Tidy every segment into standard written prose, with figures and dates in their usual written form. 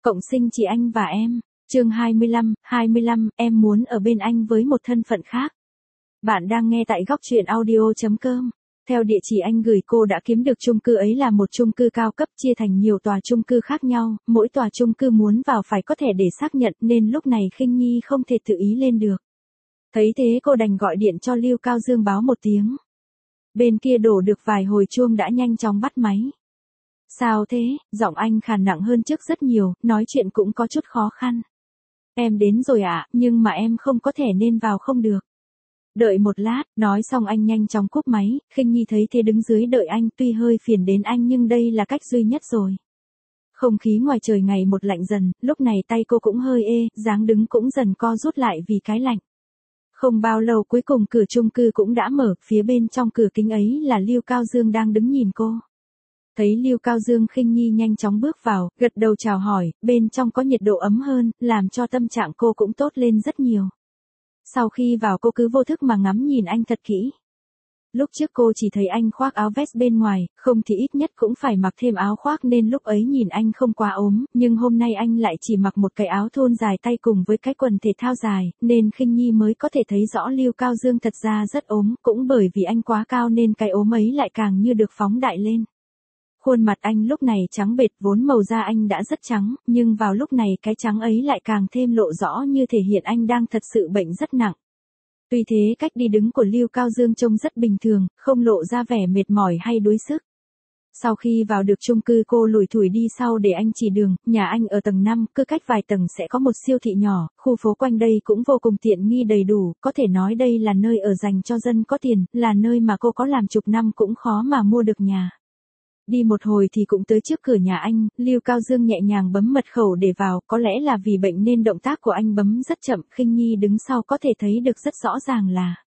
Cộng sinh chỉ anh và em. Chương 25, em muốn ở bên anh với một thân phận khác. Bạn đang nghe tại góc truyện audio.com. Theo địa chỉ anh gửi cô đã kiếm được chung cư ấy là một chung cư cao cấp chia thành nhiều tòa chung cư khác nhau, mỗi tòa chung cư muốn vào phải có thẻ để xác nhận nên lúc này Khinh Nhi không thể tự ý lên được. Thấy thế cô đành gọi điện cho Lưu Cao Dương báo một tiếng. Bên kia đổ được vài hồi chuông đã nhanh chóng bắt máy. Sao thế, giọng anh khàn nặng hơn trước rất nhiều, nói chuyện cũng có chút khó khăn. Em đến rồi ạ, nhưng mà em không có thẻ nên vào không được. Đợi một lát, nói xong anh nhanh chóng cúp máy, Khinh Nhi thấy thế đứng dưới đợi anh tuy hơi phiền đến anh nhưng đây là cách duy nhất rồi. Không khí ngoài trời ngày một lạnh dần, lúc này tay cô cũng hơi ê, dáng đứng cũng dần co rút lại vì cái lạnh. Không bao lâu cuối cùng cửa chung cư cũng đã mở, phía bên trong cửa kính ấy là Lưu Cao Dương đang đứng nhìn cô. Thấy Lưu Cao Dương Khinh Nhi nhanh chóng bước vào, gật đầu chào hỏi, bên trong có nhiệt độ ấm hơn, làm cho tâm trạng cô cũng tốt lên rất nhiều. Sau khi vào cô cứ vô thức mà ngắm nhìn anh thật kỹ. Lúc trước cô chỉ thấy anh khoác áo vest bên ngoài, không thì ít nhất cũng phải mặc thêm áo khoác nên lúc ấy nhìn anh không quá ốm, nhưng hôm nay anh lại chỉ mặc một cái áo thun dài tay cùng với cái quần thể thao dài, nên Khinh Nhi mới có thể thấy rõ Lưu Cao Dương thật ra rất ốm, cũng bởi vì anh quá cao nên cái ốm ấy lại càng như được phóng đại lên. Khuôn mặt anh lúc này trắng bệch, vốn màu da anh đã rất trắng, nhưng vào lúc này cái trắng ấy lại càng thêm lộ rõ như thể hiện anh đang thật sự bệnh rất nặng. Tuy thế cách đi đứng của Lưu Cao Dương trông rất bình thường, không lộ ra vẻ mệt mỏi hay đuối sức. Sau khi vào được chung cư cô lủi thủi đi sau để anh chỉ đường, nhà anh ở tầng 5, cứ cách vài tầng sẽ có một siêu thị nhỏ, khu phố quanh đây cũng vô cùng tiện nghi đầy đủ, có thể nói đây là nơi ở dành cho dân có tiền, là nơi mà cô có làm chục năm cũng khó mà mua được nhà. Đi một hồi thì cũng tới trước cửa nhà anh, Lưu Cao Dương nhẹ nhàng bấm mật khẩu để vào, có lẽ là vì bệnh nên động tác của anh bấm rất chậm, Khinh Nhi đứng sau có thể thấy được rất rõ ràng là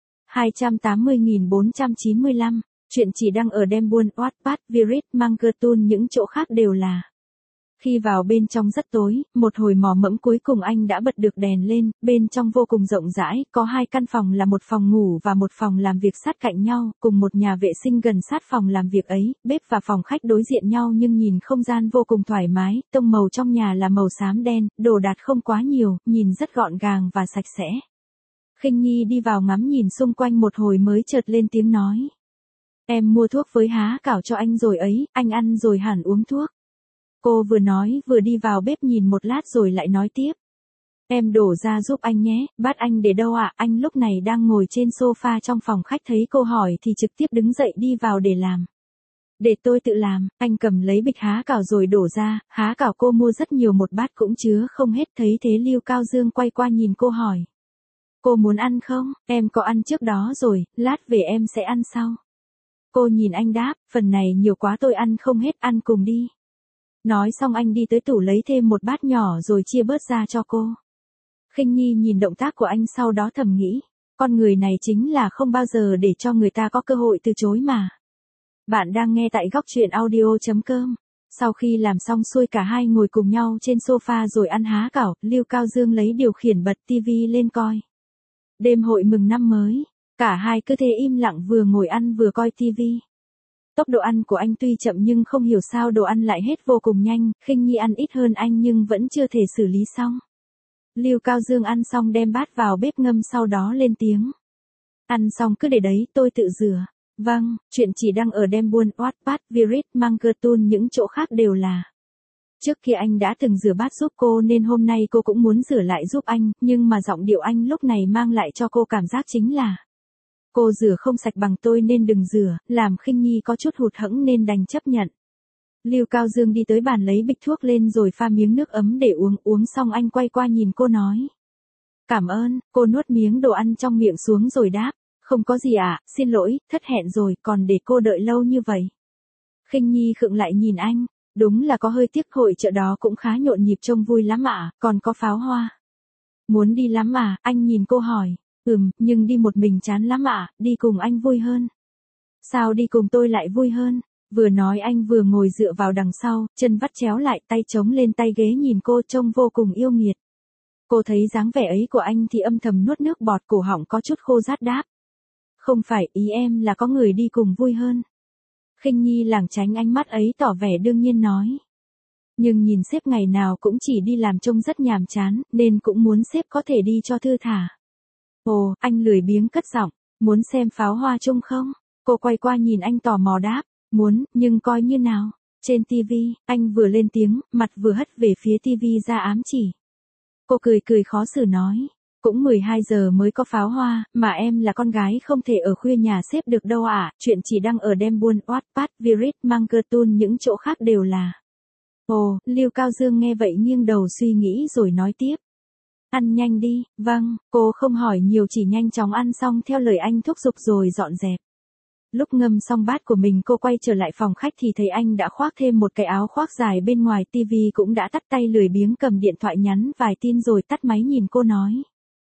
280.495, chuyện chỉ đăng ở Dembuôn, Wattpad, Virit, Mangertun những chỗ khác đều là. Khi vào bên trong rất tối, một hồi mò mẫm cuối cùng anh đã bật được đèn lên, bên trong vô cùng rộng rãi, có hai căn phòng là một phòng ngủ và một phòng làm việc sát cạnh nhau, cùng một nhà vệ sinh gần sát phòng làm việc ấy, bếp và phòng khách đối diện nhau nhưng nhìn không gian vô cùng thoải mái, tông màu trong nhà là màu xám đen, đồ đạc không quá nhiều, nhìn rất gọn gàng và sạch sẽ. Khinh Nhi đi vào ngắm nhìn xung quanh một hồi mới chợt lên tiếng nói. Em mua thuốc với há cảo cho anh rồi ấy, anh ăn rồi hẳn uống thuốc. Cô vừa nói vừa đi vào bếp nhìn một lát rồi lại nói tiếp. Em đổ ra giúp anh nhé, bát anh để đâu ạ? Anh lúc này đang ngồi trên sofa trong phòng khách thấy cô hỏi thì trực tiếp đứng dậy đi vào để làm. Để tôi tự làm, anh cầm lấy bịch há cảo rồi đổ ra, há cảo cô mua rất nhiều một bát cũng chứa không hết, thấy thế Lưu Cao Dương quay qua nhìn cô hỏi. Cô muốn ăn không? Em có ăn trước đó rồi, lát về em sẽ ăn sau. Cô nhìn anh đáp, phần này nhiều quá tôi ăn không hết, ăn cùng đi. Nói xong anh đi tới tủ lấy thêm một bát nhỏ rồi chia bớt ra cho cô. Khinh Nhi nhìn động tác của anh sau đó thầm nghĩ, con người này chính là không bao giờ để cho người ta có cơ hội từ chối mà. Bạn đang nghe tại góc truyện audio.com. Sau khi làm xong xuôi cả hai ngồi cùng nhau trên sofa rồi ăn há cảo, Lưu Cao Dương lấy điều khiển bật tivi lên coi. Đêm hội mừng năm mới, cả hai cứ thế im lặng vừa ngồi ăn vừa coi tivi. Tốc độ ăn của anh tuy chậm nhưng không hiểu sao đồ ăn lại hết vô cùng nhanh, Khinh Nhi ăn ít hơn anh nhưng vẫn chưa thể xử lý xong. Lưu Cao Dương ăn xong đem bát vào bếp ngâm sau đó lên tiếng. Ăn xong cứ để đấy, tôi tự rửa. Vâng, chuyện chỉ đăng ở Dembuôn, Wattpad, Virit, Mangertun những chỗ khác đều là. Trước kia anh đã từng rửa bát giúp cô nên hôm nay cô cũng muốn rửa lại giúp anh, nhưng mà giọng điệu anh lúc này mang lại cho cô cảm giác chính là. Cô rửa không sạch bằng tôi nên đừng rửa, làm Khinh Nhi có chút hụt hẫng nên đành chấp nhận. Lưu Cao Dương đi tới bàn lấy bịch thuốc lên rồi pha miếng nước ấm để uống xong anh quay qua nhìn cô nói. Cảm ơn, cô nuốt miếng đồ ăn trong miệng xuống rồi đáp, không có gì ạ, xin lỗi, thất hẹn rồi, còn để cô đợi lâu như vậy. Khinh Nhi khựng lại nhìn anh, đúng là có hơi tiếc, hội chợ đó cũng khá nhộn nhịp trông vui lắm ạ, còn có pháo hoa. Muốn đi lắm à, anh nhìn cô hỏi. Nhưng đi một mình chán lắm ạ, đi cùng anh vui hơn. Sao đi cùng tôi lại vui hơn? Vừa nói anh vừa ngồi dựa vào đằng sau, chân vắt chéo lại tay chống lên tay ghế nhìn cô trông vô cùng yêu nghiệt. Cô thấy dáng vẻ ấy của anh thì âm thầm nuốt nước bọt, cổ họng có chút khô rát đáp. Không phải, ý em là có người đi cùng vui hơn. Khinh Nhi lảng tránh ánh mắt ấy tỏ vẻ đương nhiên nói. Nhưng nhìn sếp ngày nào cũng chỉ đi làm trông rất nhàm chán, nên cũng muốn sếp có thể đi cho thư thả. Ồ, anh lười biếng cất giọng, muốn xem pháo hoa chung không? Cô quay qua nhìn anh tò mò đáp, muốn, nhưng coi như nào. Trên TV, anh vừa lên tiếng, mặt vừa hất về phía TV ra ám chỉ. Cô cười cười khó xử nói, cũng 12 giờ mới có pháo hoa, mà em là con gái không thể ở khuya nhà sếp được đâu ạ. Chuyện chỉ đăng ở Dembuôn, Wattpad, Virid, Mangertun, những chỗ khác đều là. Ồ, Lưu Cao Dương nghe vậy nghiêng đầu suy nghĩ rồi nói tiếp. Ăn nhanh đi, vâng, cô không hỏi nhiều chỉ nhanh chóng ăn xong theo lời anh thúc giục rồi dọn dẹp. Lúc ngâm xong bát của mình cô quay trở lại phòng khách thì thấy anh đã khoác thêm một cái áo khoác dài bên ngoài, tivi cũng đã tắt, tay lười biếng cầm điện thoại nhắn vài tin rồi tắt máy nhìn cô nói.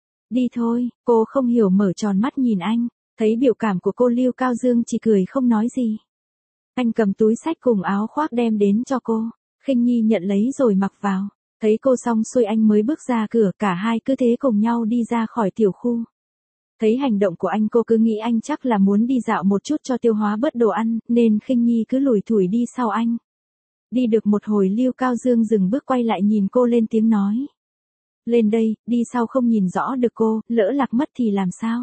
Đi thôi, cô không hiểu mở tròn mắt nhìn anh, thấy biểu cảm của cô Lưu Cao Dương chỉ cười không nói gì. Anh cầm túi xách cùng áo khoác đem đến cho cô, Khinh Nhi nhận lấy rồi mặc vào, thấy cô xong xuôi anh mới bước ra cửa, cả hai cứ thế cùng nhau đi ra khỏi tiểu khu. Thấy hành động của anh cô cứ nghĩ anh chắc là muốn đi dạo một chút cho tiêu hóa bớt đồ ăn, nên Khinh Nhi cứ lủi thủi đi sau anh. Đi được một hồi Lưu Cao Dương dừng bước quay lại nhìn cô lên tiếng nói. Lên đây, đi sau không nhìn rõ được cô, lỡ lạc mất thì làm sao?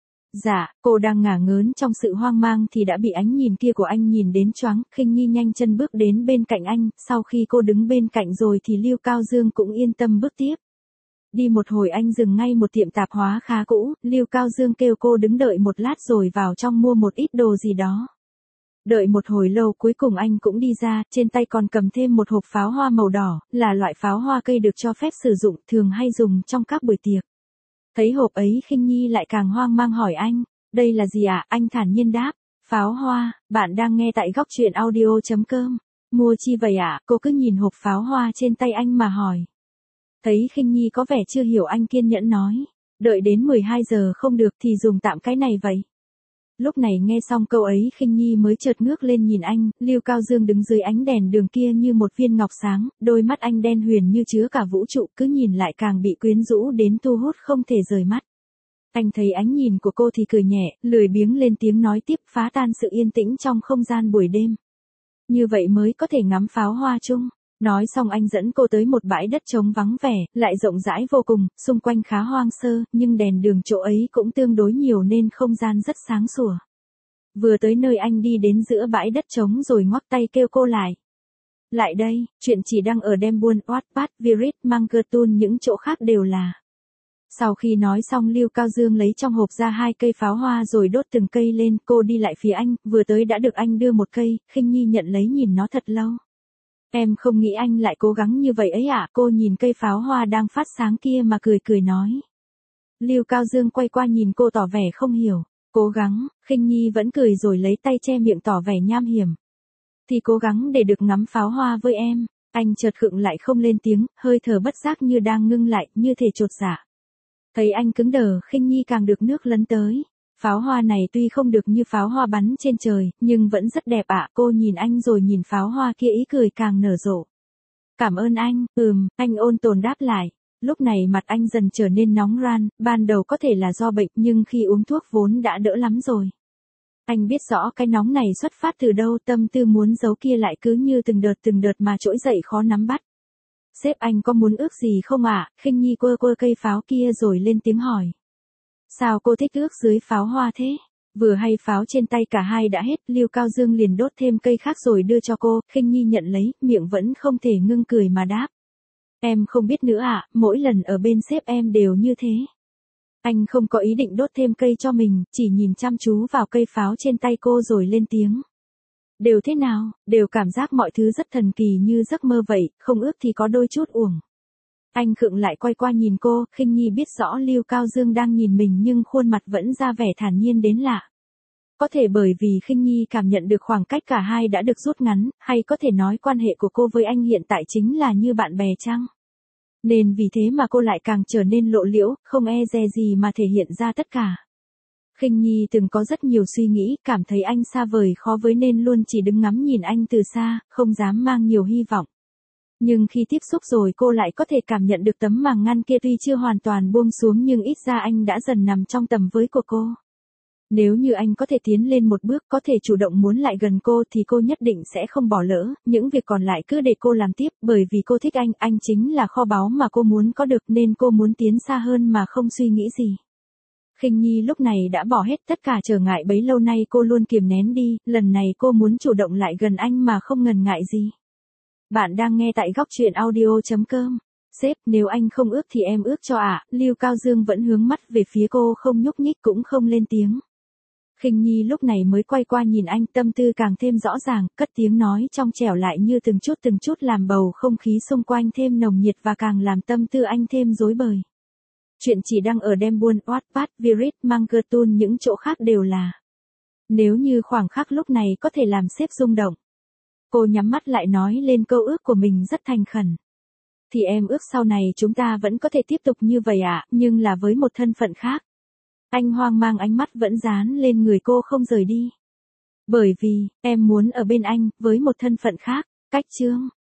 Dạ, cô đang ngả ngớn trong sự hoang mang thì đã bị ánh nhìn kia của anh nhìn đến choáng. Khinh Nhi nhanh chân bước đến bên cạnh anh, sau khi cô đứng bên cạnh rồi thì Lưu Cao Dương cũng yên tâm bước tiếp. Đi một hồi anh dừng ngay một tiệm tạp hóa khá cũ, Lưu Cao Dương kêu cô đứng đợi một lát rồi vào trong mua một ít đồ gì đó. Đợi một hồi lâu cuối cùng anh cũng đi ra, trên tay còn cầm thêm một hộp pháo hoa màu đỏ, là loại pháo hoa cây được cho phép sử dụng, thường hay dùng trong các buổi tiệc. Thấy hộp ấy Khinh Nhi lại càng hoang mang hỏi anh, đây là gì ạ? Anh thản nhiên đáp, pháo hoa. Bạn đang nghe tại góc truyện audio.com. Mua chi vậy ạ? Cô cứ nhìn hộp pháo hoa trên tay anh mà hỏi. Thấy Khinh Nhi có vẻ chưa hiểu anh kiên nhẫn nói, đợi đến 12 giờ không được thì dùng tạm cái này vậy. Lúc này nghe xong câu ấy Khinh Nhi mới chợt ngước lên nhìn anh, Lưu Cao Dương đứng dưới ánh đèn đường kia như một viên ngọc sáng, đôi mắt anh đen huyền như chứa cả vũ trụ, cứ nhìn lại càng bị quyến rũ đến thu hút không thể rời mắt. Anh thấy ánh nhìn của cô thì cười nhẹ, lười biếng lên tiếng nói tiếp, phá tan sự yên tĩnh trong không gian buổi đêm. Như vậy mới có thể ngắm pháo hoa chung. Nói xong anh dẫn cô tới một bãi đất trống vắng vẻ, lại rộng rãi vô cùng, xung quanh khá hoang sơ, nhưng đèn đường chỗ ấy cũng tương đối nhiều nên không gian rất sáng sủa. Vừa tới nơi anh đi đến giữa bãi đất trống rồi ngoắc tay kêu cô lại. Lại đây, chuyện chỉ đăng ở Dembuôn, Wattpad, Virid, Mangertun, những chỗ khác đều là. Sau khi nói xong Lưu Cao Dương lấy trong hộp ra 2 cây pháo hoa rồi đốt từng cây lên, cô đi lại phía anh, vừa tới đã được anh đưa một cây, Khinh Nhi nhận lấy nhìn nó thật lâu. Em không nghĩ anh lại cố gắng như vậy ấy ạ. Cô nhìn cây pháo hoa đang phát sáng kia mà cười cười nói. Lưu Cao Dương quay qua nhìn cô tỏ vẻ không hiểu. Cố gắng, Khinh Nhi vẫn cười rồi lấy tay che miệng tỏ vẻ nham hiểm. Thì cố gắng để được ngắm pháo hoa với em. Anh chợt khựng lại không lên tiếng, hơi thở bất giác như đang ngưng lại, như thể chột dạ. Thấy anh cứng đờ, Khinh Nhi càng được nước lấn tới. Pháo hoa này tuy không được như pháo hoa bắn trên trời, nhưng vẫn rất đẹp ạ. Cô nhìn anh rồi nhìn pháo hoa kia ý cười càng nở rộ. Cảm ơn anh, anh ôn tồn đáp lại. Lúc này mặt anh dần trở nên nóng ran, ban đầu có thể là do bệnh nhưng khi uống thuốc vốn đã đỡ lắm rồi. Anh biết rõ cái nóng này xuất phát từ đâu, tâm tư muốn giấu kia lại cứ như từng đợt mà trỗi dậy khó nắm bắt. Sếp anh có muốn ước gì không ạ? Khinh Nhi quơ cây pháo kia rồi lên tiếng hỏi. Sao cô thích ước dưới pháo hoa thế? Vừa hay pháo trên tay cả hai đã hết, Lưu Cao Dương liền đốt thêm cây khác rồi đưa cho cô, Khinh Nhi nhận lấy, miệng vẫn không thể ngưng cười mà đáp. Em không biết nữa ạ, mỗi lần ở bên sếp em đều như thế. Anh không có ý định đốt thêm cây cho mình, chỉ nhìn chăm chú vào cây pháo trên tay cô rồi lên tiếng. Đều thế nào, đều cảm giác mọi thứ rất thần kỳ như giấc mơ vậy, không ước thì có đôi chút uổng. Anh khựng lại quay qua nhìn cô, Khinh Nhi biết rõ Lưu Cao Dương đang nhìn mình nhưng khuôn mặt vẫn ra vẻ thản nhiên đến lạ. Có thể bởi vì Khinh Nhi cảm nhận được khoảng cách cả hai đã được rút ngắn, hay có thể nói quan hệ của cô với anh hiện tại chính là như bạn bè chăng? Nên vì thế mà cô lại càng trở nên lộ liễu, không e dè gì mà thể hiện ra tất cả. Khinh Nhi từng có rất nhiều suy nghĩ, cảm thấy anh xa vời khó với nên luôn chỉ đứng ngắm nhìn anh từ xa, không dám mang nhiều hy vọng. Nhưng khi tiếp xúc rồi cô lại có thể cảm nhận được tấm màng ngăn kia tuy chưa hoàn toàn buông xuống nhưng ít ra anh đã dần nằm trong tầm với của cô. Nếu như anh có thể tiến lên một bước, có thể chủ động muốn lại gần cô thì cô nhất định sẽ không bỏ lỡ, những việc còn lại cứ để cô làm tiếp, bởi vì cô thích anh chính là kho báu mà cô muốn có được nên cô muốn tiến xa hơn mà không suy nghĩ gì. Khinh Nhi lúc này đã bỏ hết tất cả trở ngại bấy lâu nay cô luôn kiềm nén đi, lần này cô muốn chủ động lại gần anh mà không ngần ngại gì. Bạn đang nghe tại góc truyện audio.com. Sếp, nếu anh không ước thì em ước cho ạ. Lưu Cao Dương vẫn hướng mắt về phía cô không nhúc nhích cũng không lên tiếng. Khinh Nhi lúc này mới quay qua nhìn anh, tâm tư càng thêm rõ ràng, cất tiếng nói trong trẻo lại như từng chút làm bầu không khí xung quanh thêm nồng nhiệt và càng làm tâm tư anh thêm rối bời. Chuyện chỉ đăng ở Dembuôn, Wattpad, Virit, Mangertun, những chỗ khác đều là. Nếu như khoảng khắc lúc này có thể làm sếp rung động. Cô nhắm mắt lại nói lên câu ước của mình rất thành khẩn. Thì em ước sau này chúng ta vẫn có thể tiếp tục như vậy ạ, nhưng là với một thân phận khác. Anh hoang mang, ánh mắt vẫn dán lên người cô không rời đi. Bởi vì, em muốn ở bên anh, với một thân phận khác. Cách chương